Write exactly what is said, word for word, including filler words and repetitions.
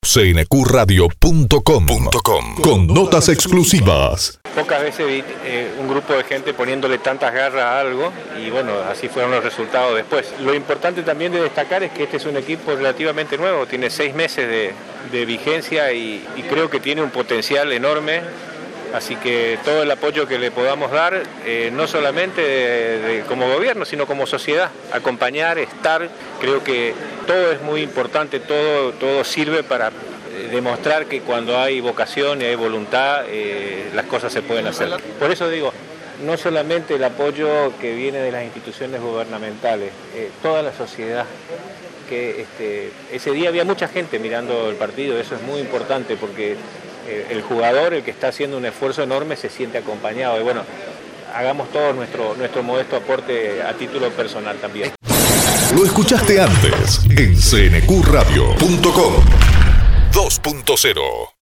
C N Q radio punto com con notas exclusivas. Pocas veces vi eh, un grupo de gente poniéndole tantas garras a algo y bueno, así fueron los resultados después. Lo importante también de destacar es que este es un equipo relativamente nuevo, tiene seis meses de, de vigencia y, y creo que tiene un potencial enorme. Así que todo el apoyo que le podamos dar, eh, no solamente de, de, como gobierno, sino como sociedad, acompañar, estar, creo que todo es muy importante, todo, todo sirve para eh, demostrar que cuando hay vocación y hay voluntad, eh, las cosas se pueden hacer. Por eso digo, no solamente el apoyo que viene de las instituciones gubernamentales, eh, toda la sociedad, que este, ese día había mucha gente mirando el partido, eso es muy importante porque el jugador, el que está haciendo un esfuerzo enorme, se siente acompañado. Y bueno, hagamos todo nuestro, nuestro modesto aporte a título personal también. Lo escuchaste antes en C N Q radio punto com dos punto cero.